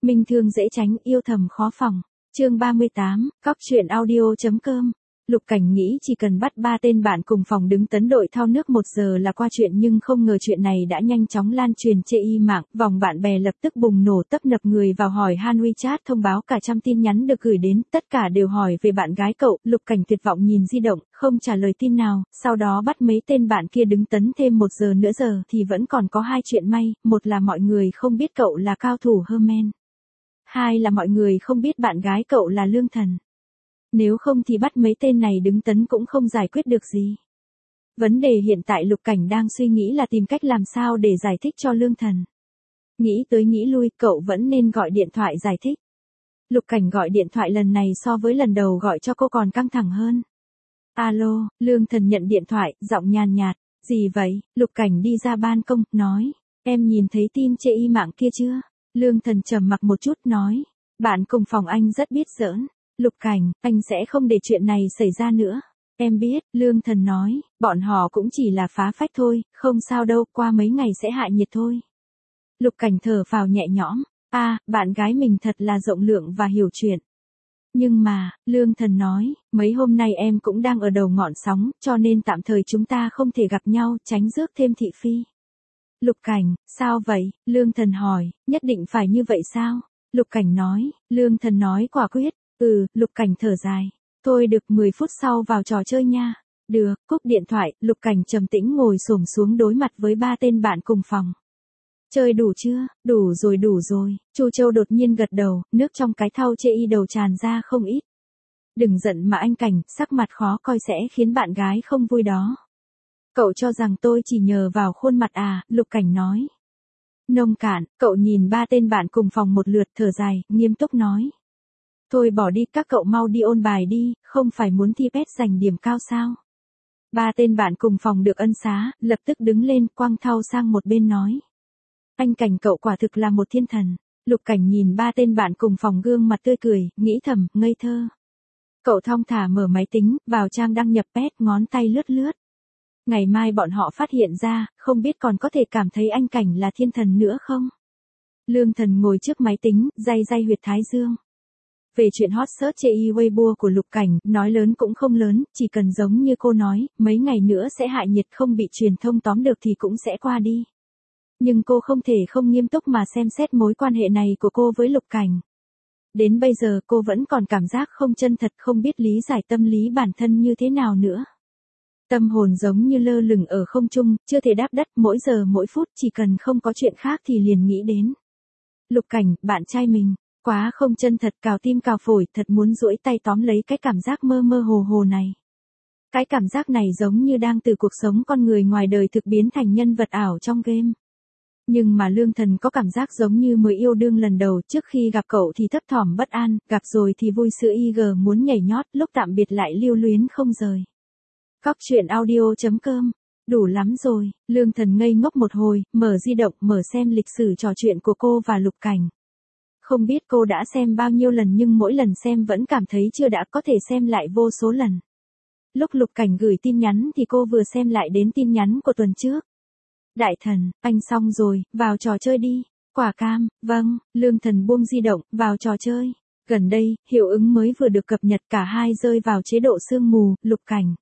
Minh thương dễ tránh, yêu thầm khó phòng. Chương 38, cóc truyện audio.com. Lục Cảnh nghĩ chỉ cần bắt 3 tên bạn cùng phòng đứng tấn đội thao nước 1 giờ là qua chuyện, nhưng không ngờ chuyện này đã nhanh chóng lan truyền trên mạng, vòng bạn bè lập tức bùng nổ, tấp nập người vào hỏi han, WeChat thông báo cả trăm tin nhắn được gửi đến, tất cả đều hỏi về bạn gái cậu. Lục Cảnh tuyệt vọng nhìn di động, không trả lời tin nào, sau đó bắt mấy tên bạn kia đứng tấn thêm 1 giờ nữa thì vẫn còn có 2 chuyện may, một là mọi người không biết cậu là cao thủ Herman. 2 là mọi người không biết bạn gái cậu là Lương Thần. Nếu không thì bắt mấy tên này đứng tấn cũng không giải quyết được gì. Vấn đề hiện tại Lục Cảnh đang suy nghĩ là tìm cách làm sao để giải thích cho Lương Thần. Nghĩ tới nghĩ lui, cậu vẫn nên gọi điện thoại giải thích. Lục Cảnh gọi điện thoại lần này so với lần đầu gọi cho cô còn căng thẳng hơn. Alo, Lương Thần nhận điện thoại, giọng nhàn nhạt. Gì vậy? Lục Cảnh đi ra ban công, nói. Em nhìn thấy tin trên mạng kia chưa? Lương Thần trầm mặc một chút, nói. Bạn cùng phòng anh rất biết giỡn. Lục Cảnh, anh sẽ không để chuyện này xảy ra nữa. Em biết, Lương Thần nói, bọn họ cũng chỉ là phá phách thôi, không sao đâu, qua mấy ngày sẽ hạ nhiệt thôi. Lục Cảnh thở phào nhẹ nhõm, bạn gái mình thật là rộng lượng và hiểu chuyện. Nhưng mà, Lương Thần nói, mấy hôm nay em cũng đang ở đầu ngọn sóng, cho nên tạm thời chúng ta không thể gặp nhau, tránh rước thêm thị phi. Lục Cảnh, sao vậy? Lương Thần hỏi, nhất định phải như vậy sao? Lục Cảnh nói, Lương Thần nói quả quyết. Lục Cảnh thở dài. Thôi được, 10 phút sau vào trò chơi nha. Được, cúp điện thoại, Lục Cảnh trầm tĩnh ngồi xổm xuống đối mặt với 3 tên bạn cùng phòng. Chơi đủ chưa? Đủ rồi. Chu Châu đột nhiên gật đầu, nước trong cái thau chê y đầu tràn ra không ít. Đừng giận mà anh Cảnh, sắc mặt khó coi sẽ khiến bạn gái không vui đó. Cậu cho rằng tôi chỉ nhờ vào khuôn mặt à? Lục Cảnh nói. Nông cạn, cậu nhìn 3 tên bạn cùng phòng một lượt, thở dài, nghiêm túc nói. Thôi bỏ đi, các cậu mau đi ôn bài đi, không phải muốn thi PET giành điểm cao sao? 3 tên bạn cùng phòng được ân xá, lập tức đứng lên, quăng thau sang một bên nói. Anh Cảnh, cậu quả thực là một thiên thần. Lục Cảnh nhìn 3 tên bạn cùng phòng gương mặt tươi cười, nghĩ thầm, ngây thơ. Cậu thong thả mở máy tính, vào trang đăng nhập PET, ngón tay lướt lướt. Ngày mai bọn họ phát hiện ra, không biết còn có thể cảm thấy anh Cảnh là thiên thần nữa không? Lương Thần ngồi trước máy tính, day huyệt thái dương. Về chuyện hot search trên Weibo của Lục Cảnh, nói lớn cũng không lớn, chỉ cần giống như cô nói, mấy ngày nữa sẽ hạ nhiệt, không bị truyền thông tóm được thì cũng sẽ qua đi. Nhưng cô không thể không nghiêm túc mà xem xét mối quan hệ này của cô với Lục Cảnh. Đến bây giờ cô vẫn còn cảm giác không chân thật, không biết lý giải tâm lý bản thân như thế nào nữa. Tâm hồn giống như lơ lửng ở không trung, chưa thể đáp đất, mỗi giờ mỗi phút chỉ cần không có chuyện khác thì liền nghĩ đến. Lục Cảnh, bạn trai mình. Quá không chân thật, cào tim cào phổi, thật muốn duỗi tay tóm lấy cái cảm giác mơ mơ hồ hồ này. Cái cảm giác này giống như đang từ cuộc sống con người ngoài đời thực biến thành nhân vật ảo trong game. Nhưng mà Lương Thần có cảm giác giống như mới yêu đương lần đầu, trước khi gặp cậu thì thấp thỏm bất an, gặp rồi thì vui sữa muốn nhảy nhót, lúc tạm biệt lại lưu luyến không rời. Cóc truyện audio.com. Đủ lắm rồi, Lương Thần ngây ngốc một hồi, mở di động, mở xem lịch sử trò chuyện của cô và Lục Cảnh. Không biết cô đã xem bao nhiêu lần, nhưng mỗi lần xem vẫn cảm thấy chưa đã, có thể xem lại vô số lần. Lúc Lục Cảnh gửi tin nhắn thì cô vừa xem lại đến tin nhắn của tuần trước. Đại thần, anh xong rồi, vào trò chơi đi. Quả cam, vâng, Lương Thần buông di động, vào trò chơi. Gần đây, hiệu ứng mới vừa được cập nhật, cả hai rơi vào chế độ sương mù. Lục Cảnh.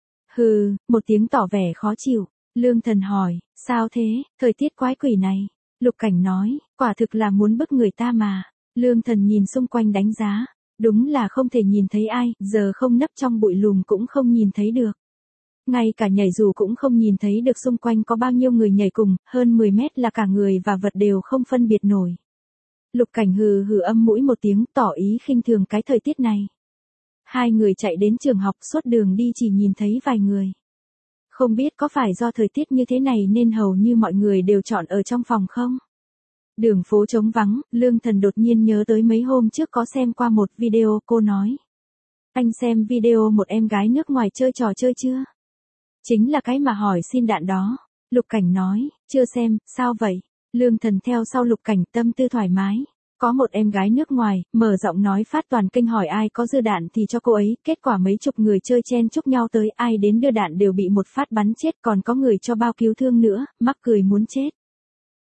Một tiếng tỏ vẻ khó chịu. Lương Thần hỏi, sao thế, thời tiết quái quỷ này. Lục Cảnh nói, quả thực là muốn bức người ta mà. Lương Thần nhìn xung quanh đánh giá. Đúng là không thể nhìn thấy ai, giờ không nấp trong bụi lùm cũng không nhìn thấy được. Ngay cả nhảy dù cũng không nhìn thấy được, xung quanh có bao nhiêu người nhảy cùng, hơn 10 mét là cả người và vật đều không phân biệt nổi. Lục Cảnh hừ âm mũi một tiếng, tỏ ý khinh thường cái thời tiết này. Hai người chạy đến trường học, suốt đường đi chỉ nhìn thấy vài người. Không biết có phải do thời tiết như thế này nên hầu như mọi người đều chọn ở trong phòng không? Đường phố trống vắng, Lương Thần đột nhiên nhớ tới mấy hôm trước có xem qua một video, cô nói. Anh xem video một em gái nước ngoài chơi trò chơi chưa? Chính là cái mà hỏi xin đạn đó. Lục Cảnh nói, chưa xem, sao vậy? Lương Thần theo sau Lục Cảnh, tâm tư thoải mái. Có một em gái nước ngoài, mở giọng nói phát toàn kênh hỏi ai có dư đạn thì cho cô ấy, kết quả mấy chục người chơi chen chúc nhau tới, ai đến đưa đạn đều bị một phát bắn chết, còn có người cho bao cứu thương nữa, mắc cười muốn chết.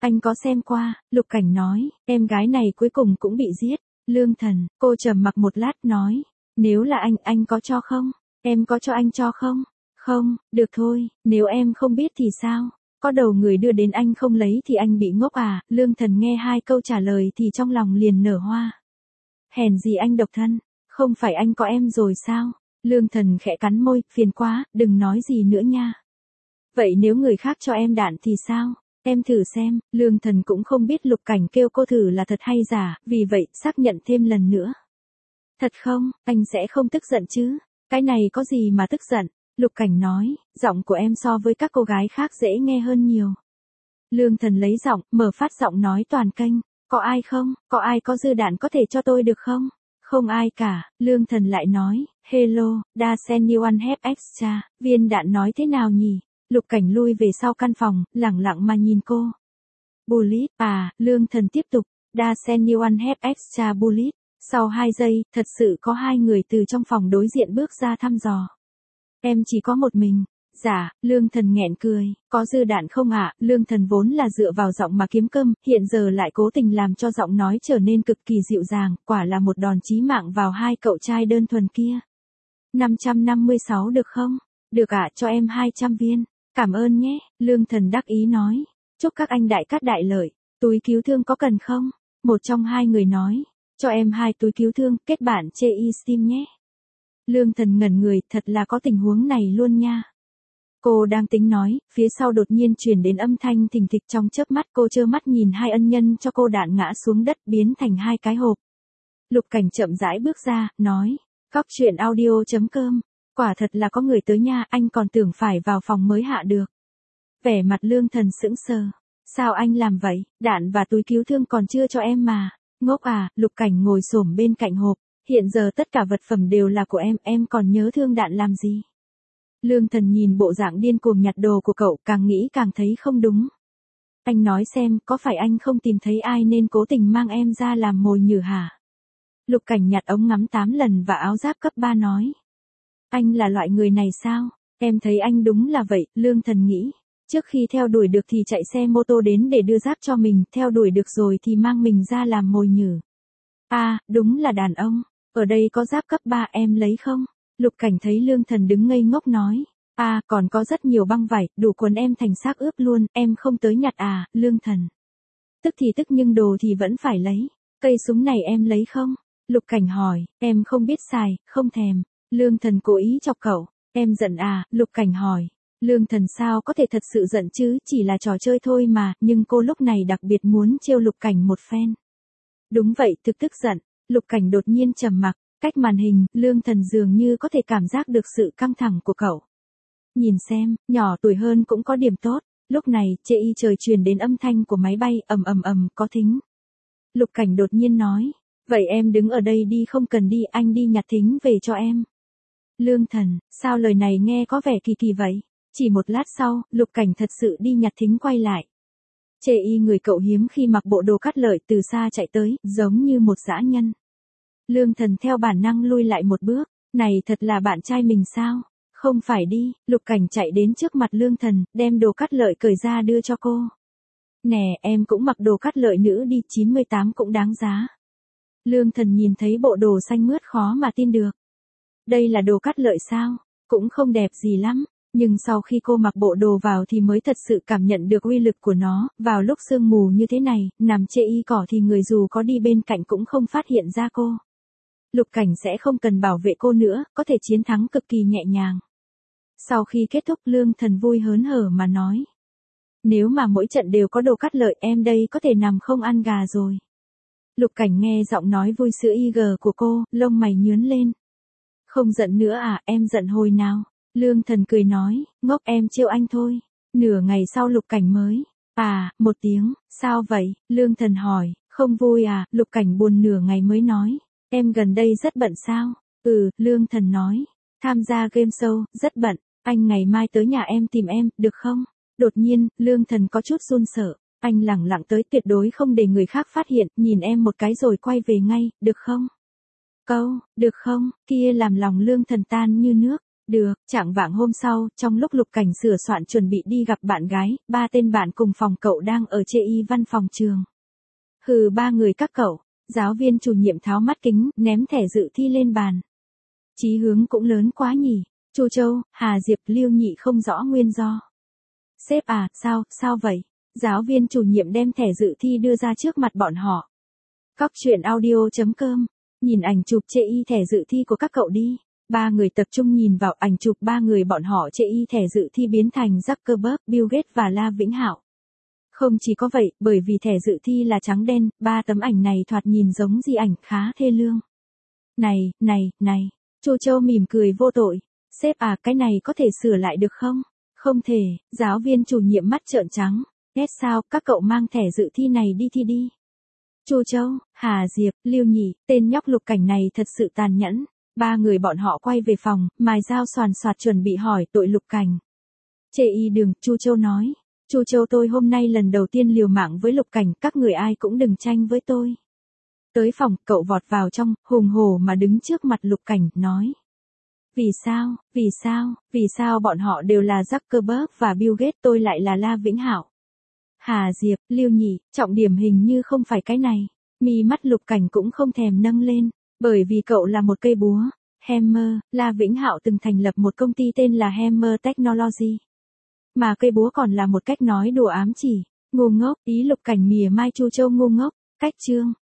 Anh có xem qua, Lục Cảnh nói, em gái này cuối cùng cũng bị giết. Lương Thần, cô trầm mặc một lát nói, nếu là anh có cho không? Em có cho anh cho không? Không, được thôi, nếu em không biết thì sao? Có đầu người đưa đến anh không lấy thì anh bị ngốc à? Lương Thần nghe hai câu trả lời thì trong lòng liền nở hoa. Hèn gì anh độc thân, không phải anh có em rồi sao? Lương Thần khẽ cắn môi, phiền quá, đừng nói gì nữa nha. Vậy nếu người khác cho em đạn thì sao? Em thử xem. Lương Thần cũng không biết Lục Cảnh kêu cô thử là thật hay giả, vì vậy xác nhận thêm lần nữa. Thật không, anh sẽ không tức giận chứ? Cái này có gì mà tức giận? Lục Cảnh nói, giọng của em so với các cô gái khác dễ nghe hơn nhiều. Lương Thần lấy giọng, mở phát giọng nói toàn kênh. Có ai không? Có ai có dư đạn có thể cho tôi được không? Không ai cả. Lương Thần lại nói, hello, đã send you one have extra. Viên đạn nói thế nào nhỉ? Lục Cảnh lui về sau căn phòng, lẳng lặng mà nhìn cô. Bullet, à, Lương Thần tiếp tục, đã send you one have extra bullet. Sau 2 giây, thật sự có 2 người từ trong phòng đối diện bước ra thăm dò. Em chỉ có một mình. Dạ, Lương Thần nghẹn cười, có dư đạn không ạ? Lương Thần vốn là dựa vào giọng mà kiếm cơm, hiện giờ lại cố tình làm cho giọng nói trở nên cực kỳ dịu dàng, quả là một đòn chí mạng vào hai cậu trai đơn thuần kia. 556 được không? Được ạ, cho em 200 viên. Cảm ơn nhé, Lương Thần đắc ý nói. Chúc các anh đại cát đại lợi, túi cứu thương có cần không? Một trong hai người nói, cho em 2 túi cứu thương, kết bạn chê Steam nhé. Lương Thần ngẩn người, thật là có tình huống này luôn nha. Cô đang tính nói, phía sau đột nhiên truyền đến âm thanh thình thịch trong chớp mắt, cô trơ mắt nhìn hai ân nhân cho cô đạn ngã xuống đất biến thành 2 cái hộp. Lục Cảnh chậm rãi bước ra, nói, Cóc truyện audio.com, quả thật là có người tới nha, anh còn tưởng phải vào phòng mới hạ được. Vẻ mặt Lương Thần sững sờ, sao anh làm vậy, đạn và túi cứu thương còn chưa cho em mà, ngốc à? Lục Cảnh ngồi xổm bên cạnh hộp, hiện giờ tất cả vật phẩm đều là của em còn nhớ thương đạn làm gì? Lương Thần nhìn bộ dạng điên cuồng nhặt đồ của cậu, càng nghĩ càng thấy không đúng. Anh nói xem, có phải anh không tìm thấy ai nên cố tình mang em ra làm mồi nhử hả? Lục Cảnh nhặt ống ngắm 8 lần và áo giáp cấp 3 nói. Anh là loại người này sao? Em thấy anh đúng là vậy, Lương Thần nghĩ. Trước khi theo đuổi được thì chạy xe mô tô đến để đưa giáp cho mình, theo đuổi được rồi thì mang mình ra làm mồi nhử. À, đúng là đàn ông. Ở đây có giáp cấp 3 em lấy không? Lục Cảnh thấy Lương Thần đứng ngây ngốc nói. À, còn có rất nhiều băng vải, đủ quần em thành xác ướp luôn, em không tới nhặt à? Lương Thần. Tức thì tức nhưng đồ thì vẫn phải lấy. Cây súng này em lấy không? Lục Cảnh hỏi, em không biết xài, không thèm. Lương Thần cố ý chọc cậu. Em giận à? Lục Cảnh hỏi. Lương Thần sao có thể thật sự giận chứ, chỉ là trò chơi thôi mà, nhưng cô lúc này đặc biệt muốn trêu Lục Cảnh một phen. Đúng vậy, thực tức giận. Lục Cảnh đột nhiên trầm mặc, cách màn hình, Lương Thần dường như có thể cảm giác được sự căng thẳng của cậu. Nhìn xem, nhỏ tuổi hơn cũng có điểm tốt. Lúc này, chê y trời truyền đến âm thanh của máy bay, ầm, có thính. Lục Cảnh đột nhiên nói, vậy em đứng ở đây đi, không cần đi, anh đi nhặt thính về cho em. Lương Thần, sao lời này nghe có vẻ kỳ kỳ vậy? Chỉ một lát sau, Lục Cảnh thật sự đi nhặt thính quay lại. Chê y người cậu hiếm khi mặc bộ đồ cắt lợi từ xa chạy tới, giống như một dã nhân. Lương Thần theo bản năng lui lại một bước, này thật là bạn trai mình sao? Không phải đi, Lục Cảnh chạy đến trước mặt Lương Thần, đem đồ cắt lợi cởi ra đưa cho cô. Nè, em cũng mặc đồ cắt lợi nữ đi, 98 cũng đáng giá. Lương Thần nhìn thấy bộ đồ xanh mướt khó mà tin được. Đây là đồ cắt lợi sao? Cũng không đẹp gì lắm. Nhưng sau khi cô mặc bộ đồ vào thì mới thật sự cảm nhận được uy lực của nó, vào lúc sương mù như thế này, nằm chê y cỏ thì người dù có đi bên cạnh cũng không phát hiện ra cô. Lục Cảnh sẽ không cần bảo vệ cô nữa, có thể chiến thắng cực kỳ nhẹ nhàng. Sau khi kết thúc Lương Thần vui hớn hở mà nói. Nếu mà mỗi trận đều có đồ cắt lợi em đây có thể nằm không ăn gà rồi. Lục Cảnh nghe giọng nói vui sữa IG của cô, lông mày nhướng lên. Không giận nữa à, em giận hồi nào? Lương Thần cười nói, ngốc em trêu anh thôi. Nửa ngày sau Lục Cảnh mới. À, một tiếng, sao vậy? Lương Thần hỏi, không vui à? Lục Cảnh buồn nửa ngày mới nói. Em gần đây rất bận sao? Lương Thần nói. Tham gia game show, rất bận. Anh ngày mai tới nhà em tìm em, được không? Đột nhiên, Lương Thần có chút run sợ. Anh lẳng lặng tới, tuyệt đối không để người khác phát hiện, nhìn em một cái rồi quay về ngay, được không? Câu, được không? Kia làm lòng Lương Thần tan như nước. Được, chạng vạng hôm sau, trong lúc Lục Cảnh sửa soạn chuẩn bị đi gặp bạn gái, ba tên bạn cùng phòng cậu đang ở chê y văn phòng trường. Hừ, ba người các cậu. Giáo viên chủ nhiệm tháo mắt kính, ném thẻ dự thi lên bàn. Chí hướng cũng lớn quá nhỉ. Chu Châu, Hà Diệp, Lưu Nhị không rõ nguyên do. Sếp à, sao vậy? Giáo viên chủ nhiệm đem thẻ dự thi đưa ra trước mặt bọn họ. Cóc truyện audio.com. Nhìn ảnh chụp chê y thẻ dự thi của các cậu đi. Ba người tập trung nhìn vào ảnh chụp ba người bọn họ chê y thẻ dự thi biến thành Zuckerberg, Bill Gates và La Vĩnh Hạo. Không chỉ có vậy, bởi vì thẻ dự thi là trắng đen, ba tấm ảnh này thoạt nhìn giống di ảnh khá thê lương. Này, Chu Châu mỉm cười vô tội. Sếp à, cái này có thể sửa lại được không? Không thể, giáo viên chủ nhiệm mắt trợn trắng. Ghét sao, các cậu mang thẻ dự thi này đi thi đi. Chu Châu, Hà Diệp, Lưu Nhị, tên nhóc Lục Cảnh này thật sự tàn nhẫn. Ba người bọn họ quay về phòng, mài dao xoàn xoạt chuẩn bị hỏi tội Lục Cảnh. Chê y đường, Chu Châu nói. Chu Châu, tôi hôm nay lần đầu tiên liều mạng với Lục Cảnh, các người ai cũng đừng tranh với tôi. Tới phòng, cậu vọt vào trong, hùng hổ mà đứng trước mặt Lục Cảnh, nói. Vì sao bọn họ đều là Zuckerberg và Bill Gates, tôi lại là La Vĩnh Hạo? Hà Diệp, Lưu Nhị, trọng điểm hình như không phải cái này. Mi mắt Lục Cảnh cũng không thèm nâng lên, bởi vì cậu là một cây búa. Hammer, La Vĩnh Hạo từng thành lập một công ty tên là Hammer Technology. Mà cây búa còn là một cách nói đùa ám chỉ. Ngu ngốc, ý Lục Cảnh mỉa mai Chu Châu ngu ngốc. Cách chương.